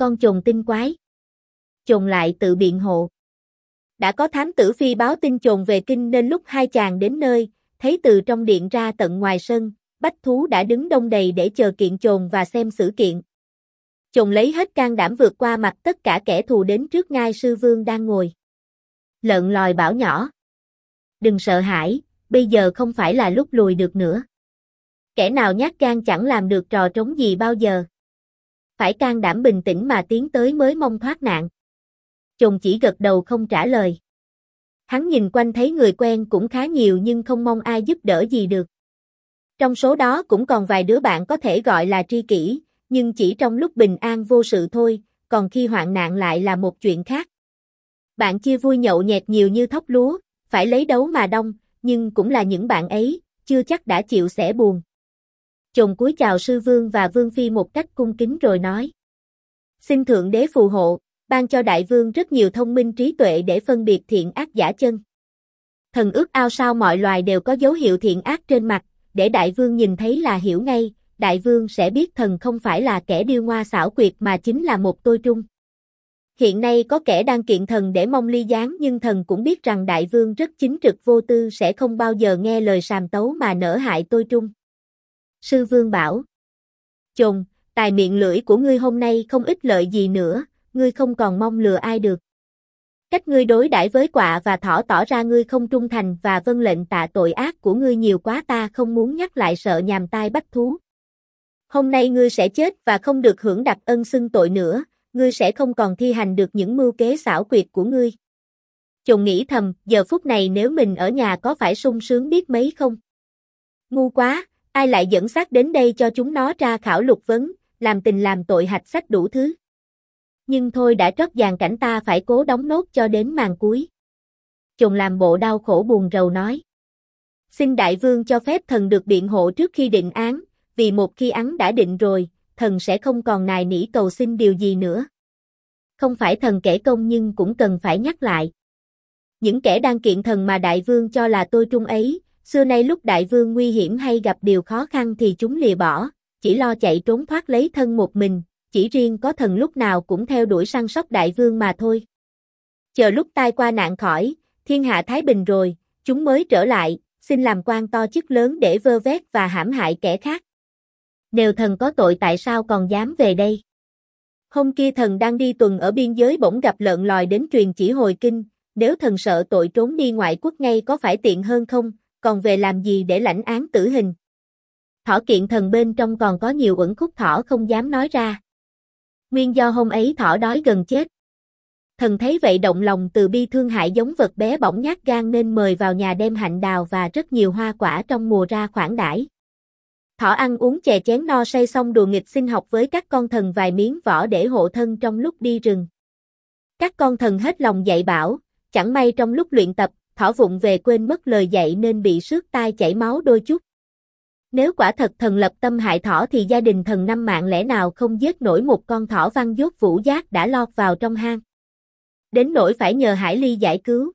con chồn tinh quái. Chồn lại tự biện hộ. Đã có thám tử phi báo tin chồn về kinh nên lúc hai chàng đến nơi, thấy từ trong điện ra tận ngoài sân, bách thú đã đứng đông đầy để chờ kiện chồn và xem xử kiện. Chồn lấy hết can đảm vượt qua mặt tất cả kẻ thù đến trước ngai sư vương đang ngồi. Lợn lòi bảo nhỏ. Đừng sợ hãi, bây giờ không phải là lúc lùi được nữa. Kẻ nào nhát gan chẳng làm được trò trống gì bao giờ. Phải can đảm bình tĩnh mà tiến tới mới mong thoát nạn. Chồn chỉ gật đầu không trả lời. Hắn nhìn quanh thấy người quen cũng khá nhiều nhưng không mong ai giúp đỡ gì được. Trong số đó cũng còn vài đứa bạn có thể gọi là tri kỷ, nhưng chỉ trong lúc bình an vô sự thôi, còn khi hoạn nạn lại là một chuyện khác. Bạn chia vui nhậu nhẹt nhiều như thóc lúa, phải lấy đấu mà đong, nhưng cũng là những bạn ấy, chưa chắc đã chịu sẻ buồn. Chồn cúi chào sư vương và vương phi một cách cung kính rồi nói. Xin thượng đế phù hộ, ban cho đại vương rất nhiều thông minh trí tuệ để phân biệt thiện ác giả chân. Thần ước ao sao mọi loài đều có dấu hiệu thiện ác trên mặt, để đại vương nhìn thấy là hiểu ngay, đại vương sẽ biết thần không phải là kẻ điêu ngoa xảo quyệt mà chính là một tôi trung. Hiện nay có kẻ đang kiện thần để mong ly gián nhưng thần cũng biết rằng đại vương rất chính trực vô tư sẽ không bao giờ nghe lời sàm tấu mà nỡ hại tôi trung. Sư vương bảo. Chồn, tài miệng lưỡi của ngươi hôm nay không ích lợi gì nữa, ngươi không còn mong lừa ai được. Cách ngươi đối đãi với quạ và thỏ tỏ ra ngươi không trung thành và vâng lệnh tạ tội ác của ngươi nhiều quá ta không muốn nhắc lại sợ nhàm tai bách thú. Hôm nay ngươi sẽ chết và không được hưởng đặc ân xưng tội nữa, ngươi sẽ không còn thi hành được những mưu kế xảo quyệt của ngươi. Chồn nghĩ thầm, giờ phút này nếu mình ở nhà có phải sung sướng biết mấy không? Ngu quá, ai lại dẫn xác đến đây cho chúng nó tra khảo lục vấn, làm tình làm tội hạch sách đủ thứ. Nhưng thôi đã trót dàn cảnh ta phải cố đóng nốt cho đến màn cuối. Chồn làm bộ đau khổ buồn rầu nói. Xin đại vương cho phép thần được biện hộ trước khi định án, vì một khi án đã định rồi, thần sẽ không còn nài nỉ cầu xin điều gì nữa. Không phải thần kể công nhưng cũng cần phải nhắc lại. Những kẻ đang kiện thần mà đại vương cho là tôi trung ấy, xưa nay lúc đại vương nguy hiểm hay gặp điều khó khăn thì chúng lìa bỏ, chỉ lo chạy trốn thoát lấy thân một mình, chỉ riêng có thần lúc nào cũng theo đuổi săn sóc đại vương mà thôi. Chờ lúc tai qua nạn khỏi, thiên hạ thái bình rồi, chúng mới trở lại, xin làm quan to chức lớn để vơ vét và hãm hại kẻ khác. Nếu thần có tội tại sao còn dám về đây? Hôm kia thần đang đi tuần ở biên giới bỗng gặp lợn lòi đến truyền chỉ hồi kinh, nếu thần sợ tội trốn đi ngoại quốc ngay có phải tiện hơn không, còn về làm gì để lãnh án tử hình? Thỏ kiện thần bên trong còn có nhiều uẩn khúc thỏ không dám nói ra. Nguyên do hôm ấy thỏ đói gần chết. Thần thấy vậy động lòng từ bi thương hại giống vật bé bỏng nhát gan nên mời vào nhà đem hạnh đào và rất nhiều hoa quả trong mùa ra khoản đãi. Thỏ ăn uống chè chén no say xong đùa nghịch xin học với các con thần vài miếng võ để hộ thân trong lúc đi rừng. Các con thần hết lòng dạy bảo, chẳng may trong lúc luyện tập, thỏ vụng về quên mất lời dạy nên bị xước tai chảy máu đôi chút. Nếu quả thật thần lập tâm hại thỏ thì gia đình thần năm mạng lẽ nào không giết nổi một con thỏ văn dốt vũ giác đã lọt vào trong hang. Đến nỗi phải nhờ Hải Ly giải cứu.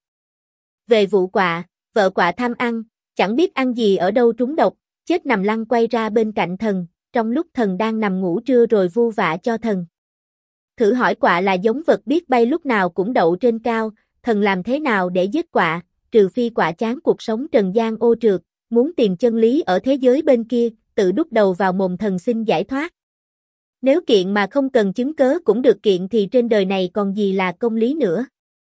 Về vụ quạ, vợ quạ tham ăn, chẳng biết ăn gì ở đâu trúng độc, chết nằm lăn quay ra bên cạnh thần, trong lúc thần đang nằm ngủ trưa rồi vu vạ cho thần. Thử hỏi quạ là giống vật biết bay lúc nào cũng đậu trên cao, thần làm thế nào để giết quạ, trừ phi quạ chán cuộc sống trần gian ô trượt, muốn tìm chân lý ở thế giới bên kia, tự đút đầu vào mồm thần xin giải thoát. Nếu kiện mà không cần chứng cớ cũng được kiện thì trên đời này còn gì là công lý nữa.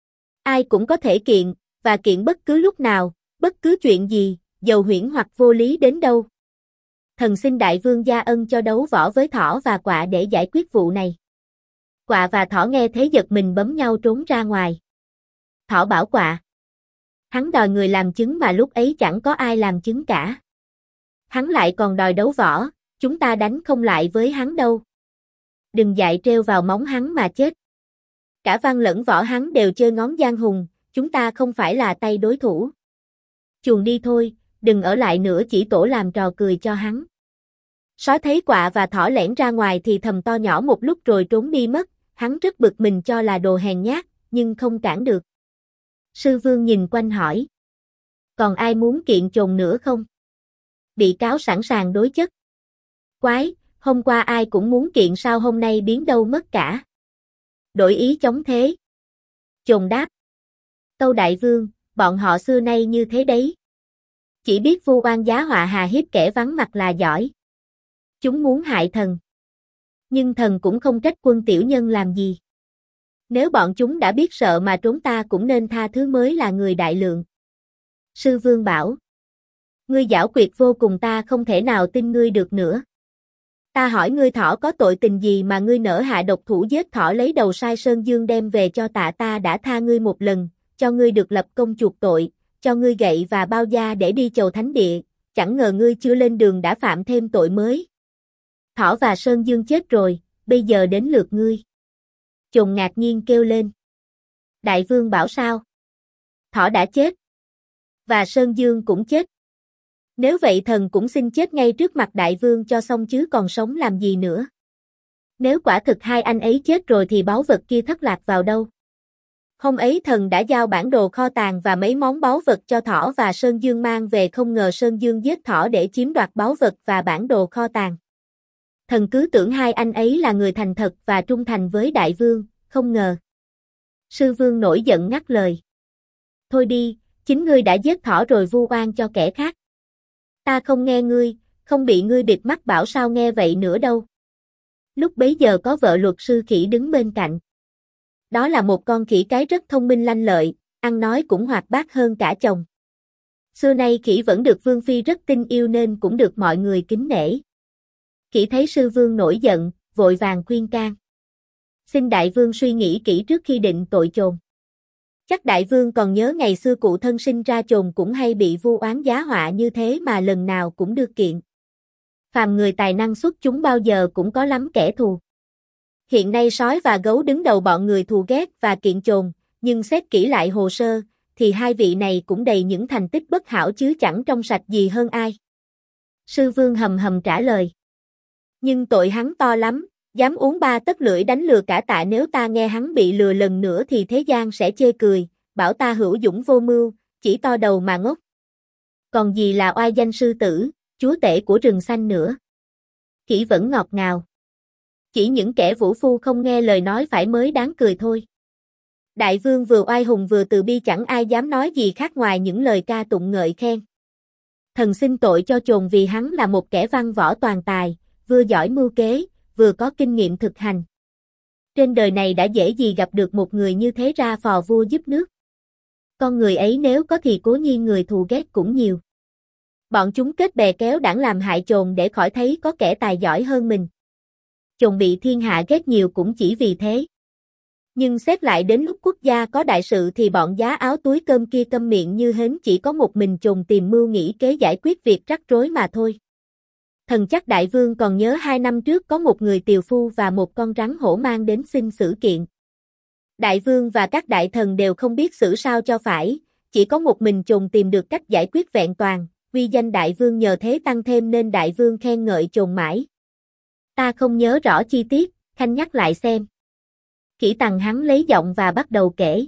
Ai cũng có thể kiện, và kiện bất cứ lúc nào, bất cứ chuyện gì, dầu huyễn hoặc vô lý đến đâu. Thần xin đại vương gia ân cho đấu võ với thỏ và quạ để giải quyết vụ này. Quạ và thỏ nghe thế giật mình bấm nhau trốn ra ngoài. Thỏ bảo quạ. Hắn đòi người làm chứng mà lúc ấy chẳng có ai làm chứng cả. Hắn lại còn đòi đấu võ, chúng ta đánh không lại với hắn đâu. Đừng dại trêu vào móng hắn mà chết. Cả văn lẫn võ hắn đều chơi ngón giang hùng, chúng ta không phải là tay đối thủ. Chuồn đi thôi, đừng ở lại nữa chỉ tổ làm trò cười cho hắn. Sói thấy quạ và thỏ lẻn ra ngoài thì thầm to nhỏ một lúc rồi trốn đi mất, hắn rất bực mình cho là đồ hèn nhát, nhưng không cản được. Sư vương nhìn quanh hỏi. Còn ai muốn kiện chồn nữa không? Bị cáo sẵn sàng đối chất. Quái, hôm qua ai cũng muốn kiện sao hôm nay biến đâu mất cả. Đổi ý chống thế. Chồn đáp. Tâu đại vương, bọn họ xưa nay như thế đấy. Chỉ biết vu oan giá họa hà hiếp kẻ vắng mặt là giỏi. Chúng muốn hại thần. Nhưng thần cũng không trách quân tiểu nhân làm gì. Nếu bọn chúng đã biết sợ mà trốn ta cũng nên tha thứ mới là người đại lượng. Sư vương bảo. Ngươi giảo quyệt vô cùng, ta không thể nào tin ngươi được nữa. Ta hỏi ngươi thỏ có tội tình gì mà ngươi nỡ hạ độc thủ giết thỏ, lấy đầu sai Sơn Dương đem về cho ta đã tha ngươi một lần, cho ngươi được lập công chuộc tội, cho ngươi gậy và bao da để đi chầu thánh địa, chẳng ngờ ngươi chưa lên đường đã phạm thêm tội mới. Thỏ và Sơn Dương chết rồi, bây giờ đến lượt ngươi. Chồn ngạc nhiên kêu lên. Đại vương bảo sao? Thỏ đã chết. Và Sơn Dương cũng chết. Nếu vậy thần cũng xin chết ngay trước mặt đại vương cho xong chứ còn sống làm gì nữa. Nếu quả thực hai anh ấy chết rồi thì báu vật kia thất lạc vào đâu? Hôm ấy thần đã giao bản đồ kho tàng và mấy món báu vật cho Thỏ và Sơn Dương mang về, không ngờ Sơn Dương giết Thỏ để chiếm đoạt báu vật và bản đồ kho tàng. Thần cứ tưởng hai anh ấy là người thành thật và trung thành với đại vương, không ngờ. Sư vương nổi giận ngắt lời. Thôi đi, chính ngươi đã giết Thỏ rồi vu oan cho kẻ khác. Ta không nghe ngươi, không bị ngươi bịt mắt bảo sao nghe vậy nữa đâu. Lúc bấy giờ có vợ luật sư khỉ đứng bên cạnh. Đó là một con khỉ cái rất thông minh lanh lợi, ăn nói cũng hoạt bát hơn cả chồng. Xưa nay khỉ vẫn được vương phi rất tin yêu nên cũng được mọi người kính nể. Khỉ thấy sư vương nổi giận, vội vàng khuyên can. Xin đại vương suy nghĩ kỹ trước khi định tội chồn. Chắc đại vương còn nhớ ngày xưa cụ thân sinh ra chồn cũng hay bị vu oán giá họa như thế mà lần nào cũng được kiện. Phàm người tài năng xuất chúng bao giờ cũng có lắm kẻ thù. Hiện nay sói và gấu đứng đầu bọn người thù ghét và kiện chồn, nhưng xét kỹ lại hồ sơ, thì hai vị này cũng đầy những thành tích bất hảo chứ chẳng trong sạch gì hơn ai. Sư vương hầm hầm trả lời. Nhưng tội hắn to lắm, dám uống 3 tấc lưỡi đánh lừa cả tạ, nếu ta nghe hắn bị lừa lần nữa thì thế gian sẽ chê cười, bảo ta hữu dũng vô mưu, chỉ to đầu mà ngốc. Còn gì là oai danh sư tử, chúa tể của rừng xanh nữa. Khỉ vẫn ngọt ngào. Chỉ những kẻ vũ phu không nghe lời nói phải mới đáng cười thôi. Đại vương vừa oai hùng vừa từ bi, chẳng ai dám nói gì khác ngoài những lời ca tụng ngợi khen. Thần xin tội cho chồn vì hắn là một kẻ văn võ toàn tài, vừa giỏi mưu kế, vừa có kinh nghiệm thực hành. Trên đời này đã dễ gì gặp được một người như thế ra phò vua giúp nước. Con người ấy nếu có thì cố nhiên người thù ghét cũng nhiều. Bọn chúng kết bè kéo đảng làm hại chồn để khỏi thấy có kẻ tài giỏi hơn mình. Chồn bị thiên hạ ghét nhiều cũng chỉ vì thế. Nhưng xét lại đến lúc quốc gia có đại sự thì bọn giá áo túi cơm kia câm miệng như hến, chỉ có một mình chồn tìm mưu nghĩ kế giải quyết việc rắc rối mà thôi. Thần chắc đại vương còn nhớ 2 năm trước có một người tiều phu và một con rắn hổ mang đến xin xử kiện. Đại vương và các đại thần đều không biết xử sao cho phải, chỉ có một mình chồn tìm được cách giải quyết vẹn toàn, uy danh đại vương nhờ thế tăng thêm nên đại vương khen ngợi chồn mãi. Ta không nhớ rõ chi tiết, khanh nhắc lại xem. Khỉ tằng hắn lấy giọng và bắt đầu kể.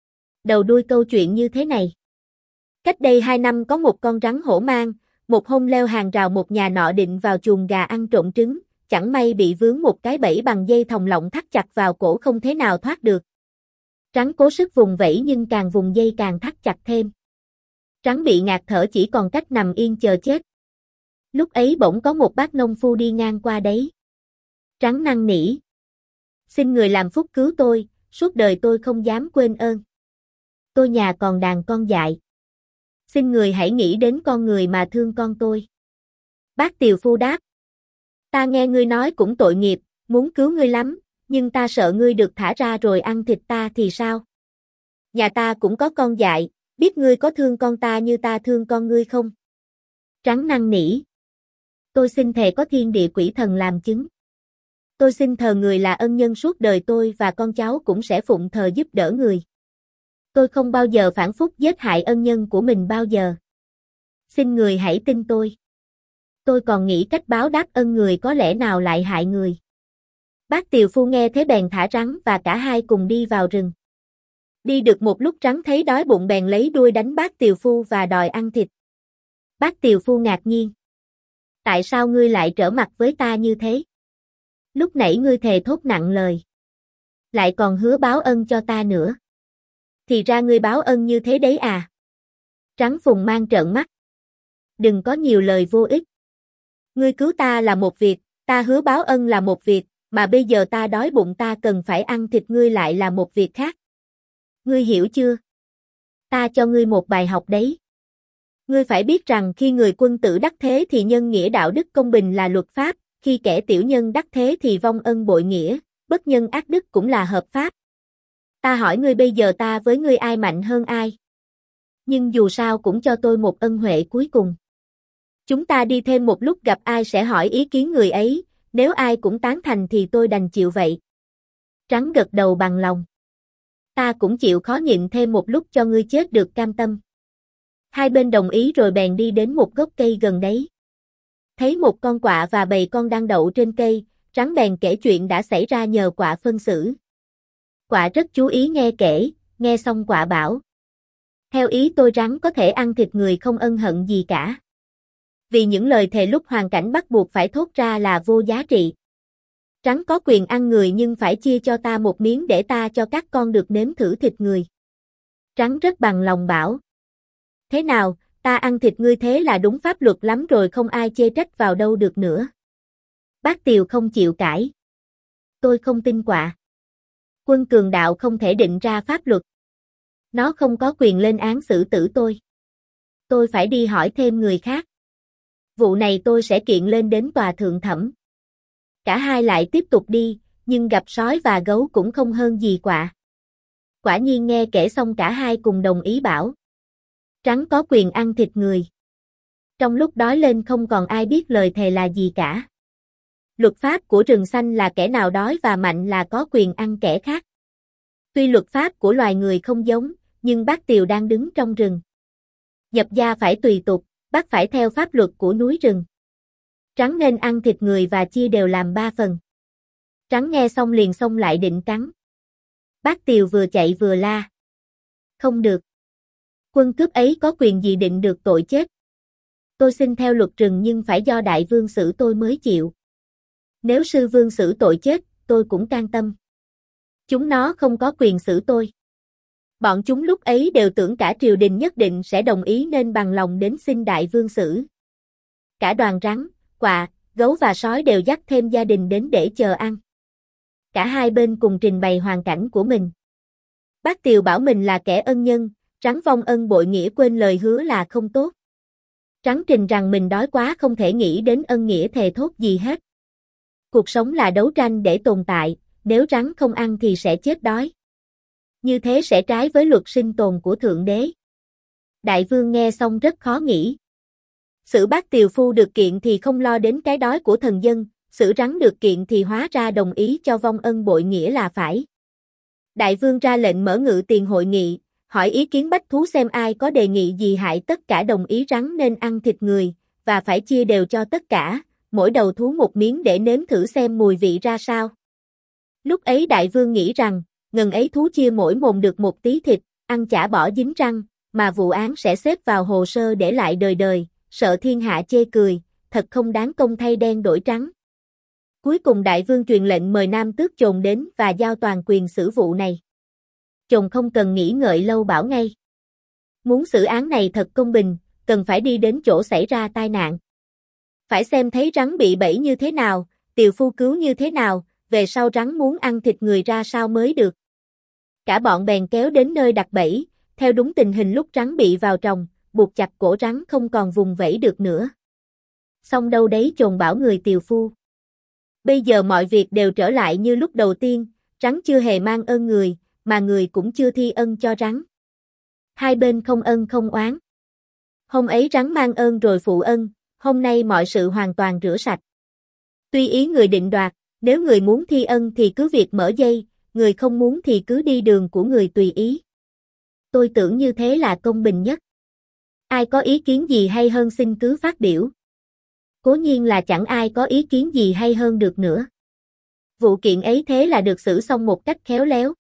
Đầu đuôi câu chuyện như thế này. Cách đây 2 năm có một con rắn hổ mang, một hôm leo hàng rào một nhà nọ định vào chuồng gà ăn trộm trứng, chẳng may bị vướng một cái bẫy bằng dây thòng lọng thắt chặt vào cổ không thế nào thoát được. Rắn cố sức vùng vẫy nhưng càng vùng dây càng thắt chặt thêm. Rắn bị ngạt thở chỉ còn cách nằm yên chờ chết. Lúc ấy bỗng có một bác nông phu đi ngang qua đấy. Rắn năn nỉ. Xin người làm phúc cứu tôi, suốt đời tôi không dám quên ơn. Tôi nhà còn đàn con dại. Xin người hãy nghĩ đến con người mà thương con tôi. Bác tiều phu đáp. Ta nghe ngươi nói cũng tội nghiệp, muốn cứu ngươi lắm, nhưng ta sợ ngươi được thả ra rồi ăn thịt ta thì sao? Nhà ta cũng có con dại, biết ngươi có thương con ta như ta thương con ngươi không? Rắn năn nỉ. Tôi xin thề có thiên địa quỷ thần làm chứng. Tôi xin thờ người là ân nhân, suốt đời tôi và con cháu cũng sẽ phụng thờ giúp đỡ người. Tôi không bao giờ phản phúc giết hại ân nhân của mình bao giờ. Xin người hãy tin tôi. Tôi còn nghĩ cách báo đáp ân người, có lẽ nào lại hại người. Bác tiều phu nghe thế bèn thả rắn và cả hai cùng đi vào rừng. Đi được một lúc rắn thấy đói bụng bèn lấy đuôi đánh bác tiều phu và đòi ăn thịt. Bác tiều phu ngạc nhiên. Tại sao ngươi lại trở mặt với ta như thế? Lúc nãy ngươi thề thốt nặng lời. Lại còn hứa báo ân cho ta nữa. Thì ra ngươi báo ân như thế đấy à? Trắng phùng mang trợn mắt. Đừng có nhiều lời vô ích. Ngươi cứu ta là một việc, ta hứa báo ân là một việc, mà bây giờ ta đói bụng ta cần phải ăn thịt ngươi lại là một việc khác. Ngươi hiểu chưa? Ta cho ngươi một bài học đấy. Ngươi phải biết rằng khi người quân tử đắc thế thì nhân nghĩa đạo đức công bình là luật pháp, khi kẻ tiểu nhân đắc thế thì vong ân bội nghĩa, bất nhân ác đức cũng là hợp pháp. Ta hỏi ngươi bây giờ ta với ngươi ai mạnh hơn ai? Nhưng dù sao cũng cho tôi một ân huệ cuối cùng. Chúng ta đi thêm một lúc gặp ai sẽ hỏi ý kiến người ấy, nếu ai cũng tán thành thì tôi đành chịu vậy. Trắng gật đầu bằng lòng. Ta cũng chịu khó nhịn thêm một lúc cho ngươi chết được cam tâm. Hai bên đồng ý rồi bèn đi đến một gốc cây gần đấy. Thấy một con quạ và bầy con đang đậu trên cây, Trắng bèn kể chuyện đã xảy ra nhờ quạ phân xử. Quạ rất chú ý nghe kể, nghe xong quạ bảo. Theo ý tôi rắn có thể ăn thịt người không ân hận gì cả. Vì những lời thề lúc hoàn cảnh bắt buộc phải thốt ra là vô giá trị. Rắn có quyền ăn người nhưng phải chia cho ta một miếng để ta cho các con được nếm thử thịt người. Rắn rất bằng lòng bảo. Thế nào, ta ăn thịt ngươi thế là đúng pháp luật lắm rồi không ai chê trách vào đâu được nữa. Bác Tiều không chịu cãi. Tôi không tin quạ. Quân cường đạo không thể định ra pháp luật. Nó không có quyền lên án xử tử tôi. Tôi phải đi hỏi thêm người khác. Vụ này tôi sẽ kiện lên đến tòa thượng thẩm. Cả hai lại tiếp tục đi, nhưng gặp sói và gấu cũng không hơn gì quạ. Quả nhiên nghe kể xong cả hai cùng đồng ý bảo. Rắn có quyền ăn thịt người. Trong lúc đói lên không còn ai biết lời thề là gì cả. Luật pháp của rừng xanh là kẻ nào đói và mạnh là có quyền ăn kẻ khác. Tuy luật pháp của loài người không giống, nhưng bác Tiều đang đứng trong rừng. Nhập gia phải tùy tục, bác phải theo pháp luật của núi rừng. Rắn nên ăn thịt người và chia đều làm 3 phần. Rắn nghe xong liền xông lại định cắn. Bác Tiều vừa chạy vừa la. Không được. Quân cướp ấy có quyền gì định được tội chết. Tôi xin theo luật rừng nhưng phải do đại vương xử tôi mới chịu. Nếu sư vương xử tội chết, tôi cũng can tâm. Chúng nó không có quyền xử tôi. Bọn chúng lúc ấy đều tưởng cả triều đình nhất định sẽ đồng ý nên bằng lòng đến xin đại vương xử. Cả đoàn rắn, quạ, gấu và sói đều dắt thêm gia đình đến để chờ ăn. Cả hai bên cùng trình bày hoàn cảnh của mình. Bác Tiều bảo mình là kẻ ân nhân, rắn vong ân bội nghĩa quên lời hứa là không tốt. Rắn trình rằng mình đói quá không thể nghĩ đến ân nghĩa thề thốt gì hết. Cuộc sống là đấu tranh để tồn tại, nếu rắn không ăn thì sẽ chết đói. Như thế sẽ trái với luật sinh tồn của Thượng Đế. Đại vương nghe xong rất khó nghĩ. Xử bác tiều phu được kiện thì không lo đến cái đói của thần dân, xử rắn được kiện thì hóa ra đồng ý cho vong ân bội nghĩa là phải. Đại vương ra lệnh mở ngự tiền hội nghị, hỏi ý kiến bách thú xem ai có đề nghị gì hại tất cả đồng ý rắn nên ăn thịt người, và phải chia đều cho tất cả, mỗi đầu thú một miếng để nếm thử xem mùi vị ra sao. Lúc ấy đại vương nghĩ rằng, ngần ấy thú chia mỗi mồm được một tí thịt, ăn chả bỏ dính răng, mà vụ án sẽ xếp vào hồ sơ để lại đời đời, sợ thiên hạ chê cười, thật không đáng công thay đen đổi trắng. Cuối cùng đại vương truyền lệnh mời Nam Tước Chồn đến và giao toàn quyền xử vụ này. Chồn không cần nghĩ ngợi lâu bảo ngay. Muốn xử án này thật công bình, cần phải đi đến chỗ xảy ra tai nạn. Phải xem thấy rắn bị bẫy như thế nào, tiều phu cứu như thế nào, về sau rắn muốn ăn thịt người ra sao mới được. Cả bọn bèn kéo đến nơi đặt bẫy, theo đúng tình hình lúc rắn bị vào tròng, buộc chặt cổ rắn không còn vùng vẫy được nữa. Xong đâu đấy Chồn bảo người tiều phu. Bây giờ mọi việc đều trở lại như lúc đầu tiên, rắn chưa hề mang ơn người, mà người cũng chưa thi ân cho rắn. Hai bên không ân không oán. Hôm ấy rắn mang ơn rồi phụ ân, hôm nay mọi sự hoàn toàn rửa sạch. Tuy ý người định đoạt, nếu người muốn thi ân thì cứ việc mở dây, người không muốn thì cứ đi đường của người tùy ý. Tôi tưởng như thế là công bình nhất. Ai có ý kiến gì hay hơn xin cứ phát biểu. Cố nhiên là chẳng ai có ý kiến gì hay hơn được nữa. Vụ kiện ấy thế là được xử xong một cách khéo léo.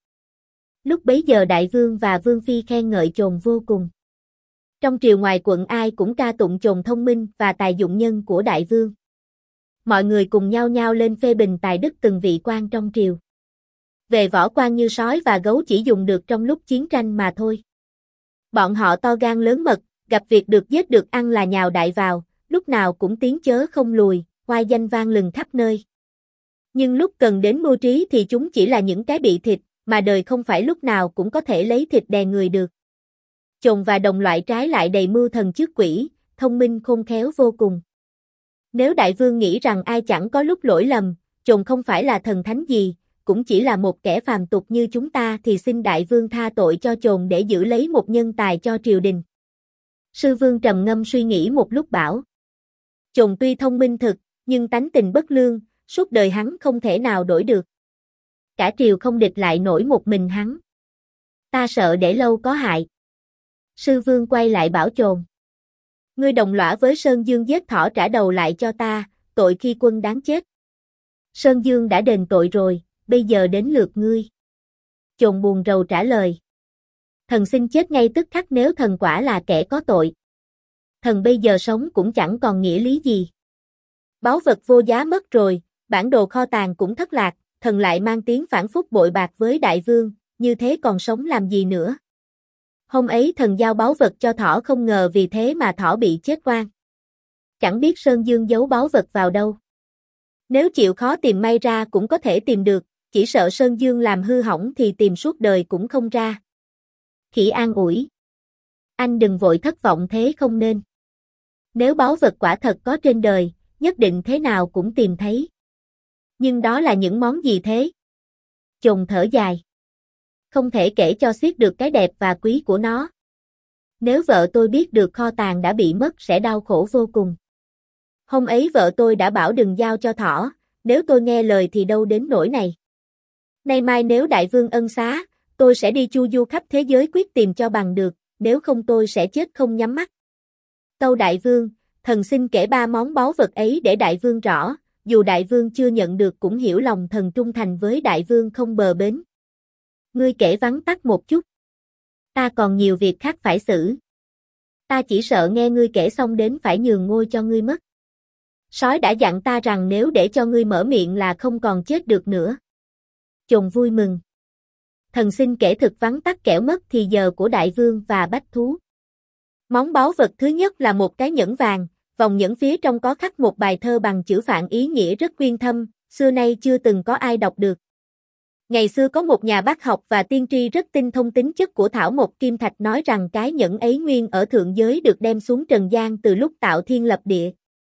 Lúc bấy giờ đại vương và vương phi khen ngợi Chồn vô cùng. Trong triều ngoài quận ai cũng ca tụng Chồn thông minh và tài dụng nhân của đại vương. Mọi người cùng nhau nhau lên phê bình tài đức từng vị quan trong triều. Về võ quan như sói và gấu chỉ dùng được trong lúc chiến tranh mà thôi. Bọn họ to gan lớn mật, gặp việc được giết được ăn là nhào đại vào, lúc nào cũng tiến chớ không lùi, oai danh vang lừng khắp nơi. Nhưng lúc cần đến mưu trí thì chúng chỉ là những cái bị thịt, mà đời không phải lúc nào cũng có thể lấy thịt đè người được. Chồn và đồng loại trái lại đầy mưu thần trước quỷ, thông minh khôn khéo vô cùng. Nếu đại vương nghĩ rằng ai chẳng có lúc lỗi lầm, Chồn không phải là thần thánh gì, cũng chỉ là một kẻ phàm tục như chúng ta thì xin đại vương tha tội cho Chồn để giữ lấy một nhân tài cho triều đình. Sư vương trầm ngâm suy nghĩ một lúc bảo. Chồn tuy thông minh thực, nhưng tánh tình bất lương, suốt đời hắn không thể nào đổi được. Cả triều không địch lại nổi một mình hắn. Ta sợ để lâu có hại. Sư vương quay lại bảo Chồn. Ngươi đồng lõa với Sơn Dương giết thỏ trả đầu lại cho ta, tội khi quân đáng chết. Sơn Dương đã đền tội rồi, bây giờ đến lượt ngươi. Chồn buồn rầu trả lời. Thần xin chết ngay tức khắc nếu thần quả là kẻ có tội. Thần bây giờ sống cũng chẳng còn nghĩa lý gì. Báu vật vô giá mất rồi, bản đồ kho tàng cũng thất lạc, thần lại mang tiếng phản phúc bội bạc với đại vương, như thế còn sống làm gì nữa. Hôm ấy thần giao báu vật cho thỏ không ngờ vì thế mà thỏ bị chết oan. Chẳng biết Sơn Dương giấu báu vật vào đâu. Nếu chịu khó tìm may ra cũng có thể tìm được, chỉ sợ Sơn Dương làm hư hỏng thì tìm suốt đời cũng không ra. Khỉ an ủi. Anh đừng vội thất vọng thế không nên. Nếu báu vật quả thật có trên đời, nhất định thế nào cũng tìm thấy. Nhưng đó là những món gì thế? Chồn thở dài. Không thể kể cho xiết được cái đẹp và quý của nó. Nếu vợ tôi biết được kho tàng đã bị mất sẽ đau khổ vô cùng. Hôm ấy vợ tôi đã bảo đừng giao cho thỏ, nếu tôi nghe lời thì đâu đến nỗi này. Nay mai nếu đại vương ân xá, tôi sẽ đi chu du khắp thế giới quyết tìm cho bằng được, nếu không tôi sẽ chết không nhắm mắt. Tâu đại vương, thần xin kể 3 món báu vật ấy để đại vương rõ, dù đại vương chưa nhận được cũng hiểu lòng thần trung thành với đại vương không bờ bến. Ngươi kể vắn tắt một chút. Ta còn nhiều việc khác phải xử. Ta chỉ sợ nghe ngươi kể xong đến phải nhường ngôi cho ngươi mất. Sói đã dặn ta rằng nếu để cho ngươi mở miệng là không còn chết được nữa. Chồn vui mừng. Thần xin kể thực vắn tắt kẻo mất thì giờ của đại vương và bách thú. Món báu vật thứ nhất là một cái nhẫn vàng, vòng nhẫn phía trong có khắc một bài thơ bằng chữ Phạn ý nghĩa rất uyên thâm, xưa nay chưa từng có ai đọc được. Ngày xưa có một nhà bác học và tiên tri rất tinh thông tính chất của thảo mộc kim thạch nói rằng cái nhẫn ấy nguyên ở thượng giới được đem xuống trần gian từ lúc tạo thiên lập địa.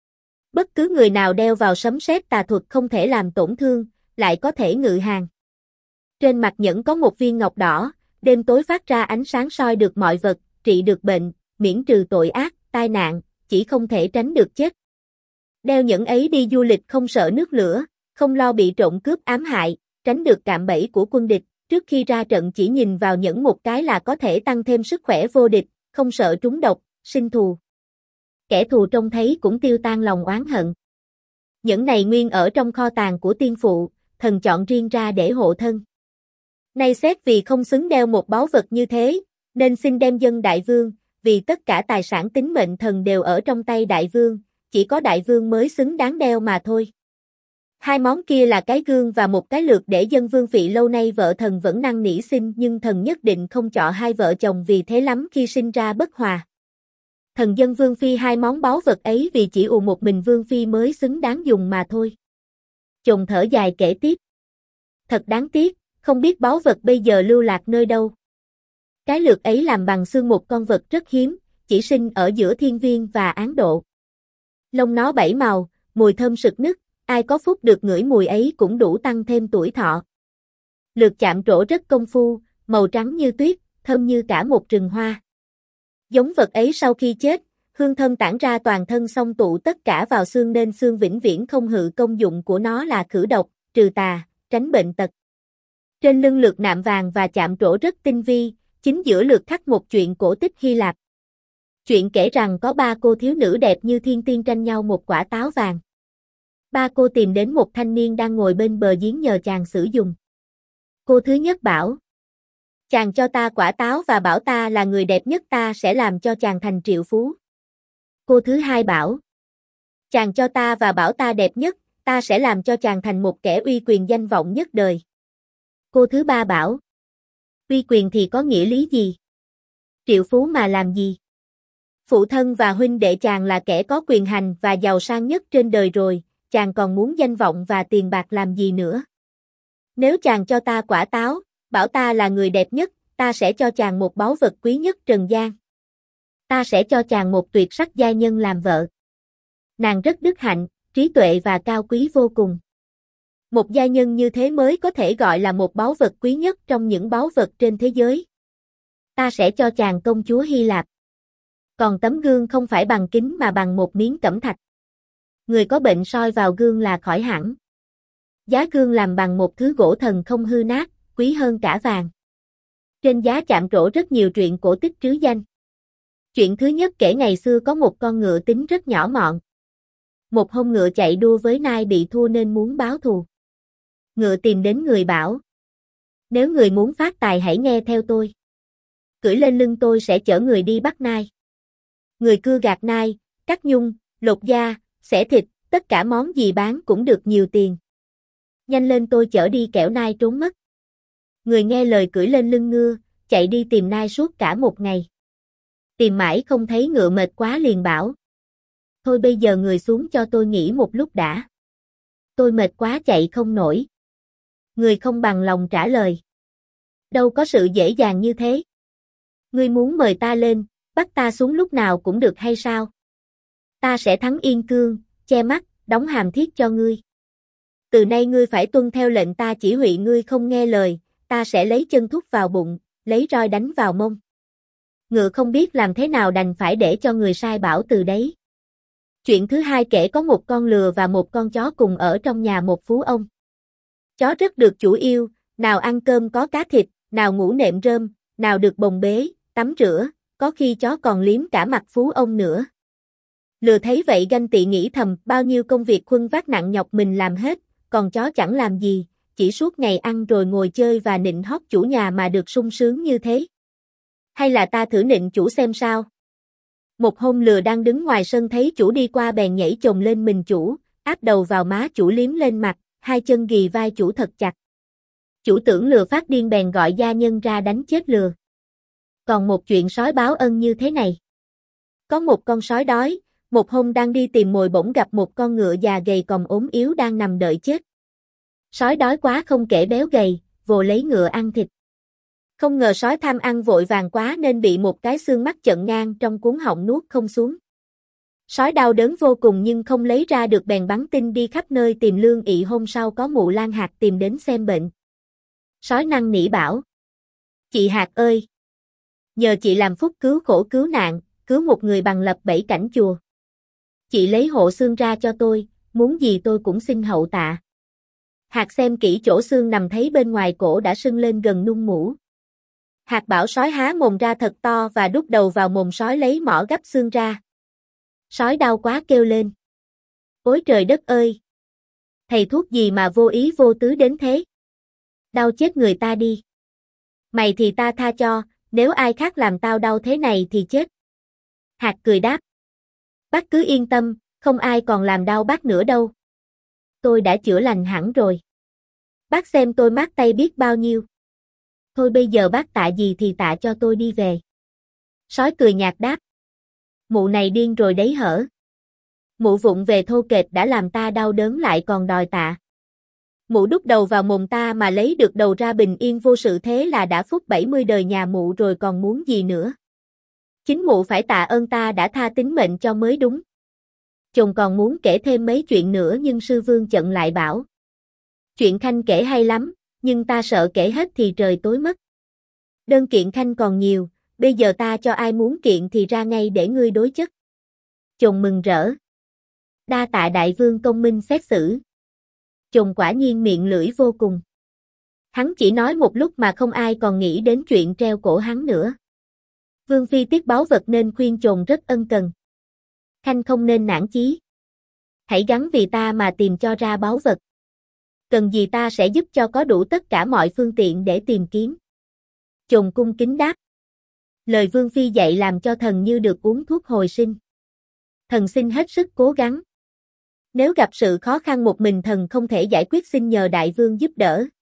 Bất cứ người nào đeo vào sấm sét tà thuật không thể làm tổn thương, lại có thể ngự hàng. Trên mặt nhẫn có một viên ngọc đỏ, đêm tối phát ra ánh sáng soi được mọi vật, trị được bệnh, miễn trừ tội ác, tai nạn, chỉ không thể tránh được chết. Đeo nhẫn ấy đi du lịch không sợ nước lửa, không lo bị trộm cướp ám hại, tránh được cạm bẫy của quân địch, trước khi ra trận chỉ nhìn vào nhẫn một cái là có thể tăng thêm sức khỏe vô địch, không sợ trúng độc, sinh thù. Kẻ thù trông thấy cũng tiêu tan lòng oán hận. Nhẫn này nguyên ở trong kho tàng của tiên phụ, thần chọn riêng ra để hộ thân. Nay xét vì không xứng đeo một báu vật như thế, nên xin đem dâng đại vương, vì tất cả tài sản tính mệnh thần đều ở trong tay đại vương, chỉ có đại vương mới xứng đáng đeo mà thôi. 2 món kia là cái gương và một cái lược để dân vương phị lâu nay vợ thần vẫn năn nỉ xin nhưng thần nhất định không chọn hai vợ chồng vì thế lắm khi sinh ra bất hòa. Thần dân vương phi 2 món báu vật ấy vì chỉ một mình vương phi mới xứng đáng dùng mà thôi. Chồn thở dài kể tiếp. Thật đáng tiếc, không biết báu vật bây giờ lưu lạc nơi đâu. Cái lược ấy làm bằng xương một con vật rất hiếm, chỉ sinh ở giữa Thiên Viên và Án Độ. Lông nó 7 màu, mùi thơm sực nức, ai có phúc được ngửi mùi ấy cũng đủ tăng thêm tuổi thọ. Lược chạm trổ rất công phu, màu trắng như tuyết, thơm như cả một rừng hoa. Giống vật ấy sau khi chết, hương thơm tản ra toàn thân xông tụ tất cả vào xương nên xương vĩnh viễn không hư, công dụng của nó là khử độc, trừ tà, tránh bệnh tật. Trên lưng lược nạm vàng và chạm trổ rất tinh vi, chính giữa lược khắc một chuyện cổ tích Hy Lạp. Chuyện kể rằng có 3 cô thiếu nữ đẹp như thiên tiên tranh nhau một quả táo vàng. 3 cô tìm đến một thanh niên đang ngồi bên bờ giếng nhờ chàng sử dụng. Cô thứ nhất bảo: chàng cho ta quả táo và bảo ta là người đẹp nhất ta sẽ làm cho chàng thành triệu phú. Cô thứ hai bảo: chàng cho ta và bảo ta đẹp nhất, ta sẽ làm cho chàng thành một kẻ uy quyền danh vọng nhất đời. Cô thứ ba bảo. Uy quyền thì có nghĩa lý gì? Triệu phú mà làm gì? Phụ thân và huynh đệ chàng là kẻ có quyền hành và giàu sang nhất trên đời rồi, chàng còn muốn danh vọng và tiền bạc làm gì nữa? Nếu chàng cho ta quả táo, bảo ta là người đẹp nhất, ta sẽ cho chàng một báu vật quý nhất trần gian. Ta sẽ cho chàng một tuyệt sắc giai nhân làm vợ. Nàng rất đức hạnh, trí tuệ và cao quý vô cùng. Một giai nhân như thế mới có thể gọi là một báu vật quý nhất trong những báu vật trên thế giới. Ta sẽ cho chàng công chúa Hy Lạp. Còn tấm gương không phải bằng kính mà bằng một miếng cẩm thạch. Người có bệnh soi vào gương là khỏi hẳn. Giá gương làm bằng một thứ gỗ thần không hư nát, quý hơn cả vàng. Trên giá chạm trổ rất nhiều truyện cổ tích trứ danh. Chuyện thứ nhất kể ngày xưa có một con ngựa tính rất nhỏ mọn. Một hôm ngựa chạy đua với nai bị thua nên muốn báo thù. Ngựa tìm đến người bảo. Nếu người muốn phát tài hãy nghe theo tôi. Cưỡi lên lưng tôi sẽ chở người đi bắt nai. Người cưa gạt nai, cắt nhung, lột da, xẻ thịt, tất cả món gì bán cũng được nhiều tiền. Nhanh lên tôi chở đi kẻo nai trốn mất. Người nghe lời cưỡi lên lưng ngựa, chạy đi tìm nai suốt cả một ngày. Tìm mãi không thấy ngựa mệt quá liền bảo. Thôi bây giờ người xuống cho tôi nghỉ một lúc đã. Tôi mệt quá chạy không nổi. Người không bằng lòng trả lời. Đâu có sự dễ dàng như thế. Ngươi muốn mời ta lên, bắt ta xuống lúc nào cũng được hay sao? Ta sẽ thắng yên cương, che mắt, đóng hàm thiết cho ngươi. Từ nay ngươi phải tuân theo lệnh ta chỉ huy, ngươi không nghe lời, ta sẽ lấy chân thúc vào bụng, lấy roi đánh vào mông. Ngựa không biết làm thế nào đành phải để cho người sai bảo từ đấy. Chuyện thứ hai kể có một con lừa và một con chó cùng ở trong nhà một phú ông. Chó rất được chủ yêu, nào ăn cơm có cá thịt, nào ngủ nệm rơm, nào được bồng bế, tắm rửa, có khi chó còn liếm cả mặt phú ông nữa. Lừa thấy vậy ganh tị nghĩ thầm, bao nhiêu công việc khuân vác nặng nhọc mình làm hết, còn chó chẳng làm gì, chỉ suốt ngày ăn rồi ngồi chơi và nịnh hót chủ nhà mà được sung sướng như thế. Hay là ta thử nịnh chủ xem sao? Một hôm lừa đang đứng ngoài sân thấy chủ đi qua bèn nhảy chồm lên mình chủ, áp đầu vào má chủ liếm lên mặt, hai chân ghì vai chủ thật chặt. Chủ tưởng lừa phát điên bèn gọi gia nhân ra đánh chết lừa. Còn một chuyện sói báo ân như thế này. Có một con sói đói, một hôm đang đi tìm mồi bỗng gặp một con ngựa già gầy còm ốm yếu đang nằm đợi chết. Sói đói quá không kể béo gầy, vồ lấy ngựa ăn thịt. Không ngờ sói tham ăn vội vàng quá nên bị một cái xương mắt chận ngang trong cuống họng nuốt không xuống. Sói đau đớn vô cùng nhưng không lấy ra được bèn bắn tin đi khắp nơi tìm lương ị. Hôm sau có mụ Lan Hạt tìm đến xem bệnh. Sói năn nỉ bảo. Chị Hạt ơi! Nhờ chị làm phúc cứu khổ cứu nạn, cứu một người bằng lập 7 cảnh chùa. Chị lấy hộ xương ra cho tôi, muốn gì tôi cũng xin hậu tạ. Hạt xem kỹ chỗ xương nằm thấy bên ngoài cổ đã sưng lên gần nung mũ. Hạt bảo sói há mồm ra thật to và đút đầu vào mồm sói lấy mỏ gắp xương ra. Sói đau quá kêu lên. Ôi trời đất ơi! Thầy thuốc gì mà vô ý vô tứ đến thế? Đau chết người ta đi. Mày thì ta tha cho, nếu ai khác làm tao đau thế này thì chết. Hạt cười đáp. Bác cứ yên tâm, không ai còn làm đau bác nữa đâu. Tôi đã chữa lành hẳn rồi. Bác xem tôi mát tay biết bao nhiêu. Thôi bây giờ bác tạ gì thì tạ cho tôi đi về. Sói cười nhạt đáp. Mụ này điên rồi đấy hở. Mụ vụng về thô kệch đã làm ta đau đớn lại còn đòi tạ. Mụ đút đầu vào mồm ta mà lấy được đầu ra bình yên vô sự, thế là đã phúc 70 đời nhà mụ rồi còn muốn gì nữa. Chính mụ phải tạ ơn ta đã tha tính mệnh cho mới đúng. Chồng còn muốn kể thêm mấy chuyện nữa nhưng sư vương chận lại bảo. Chuyện Khanh kể hay lắm, nhưng ta sợ kể hết thì trời tối mất. Đơn kiện Khanh còn nhiều, bây giờ ta cho ai muốn kiện thì ra ngay để ngươi đối chất. Chồng mừng rỡ. Đa tạ đại vương công minh xét xử. Chồng quả nhiên miệng lưỡi vô cùng. Hắn chỉ nói một lúc mà không ai còn nghĩ đến chuyện treo cổ hắn nữa. Vương phi tiếc báu vật nên khuyên chồng rất ân cần. Khanh không nên nản chí. Hãy gắng vì ta mà tìm cho ra báu vật. Cần gì ta sẽ giúp cho có đủ tất cả mọi phương tiện để tìm kiếm. Chồng cung kính đáp. Lời vương phi dạy làm cho thần như được uống thuốc hồi sinh. Thần xin hết sức cố gắng. Nếu gặp sự khó khăn một mình thần không thể giải quyết xin nhờ đại vương giúp đỡ.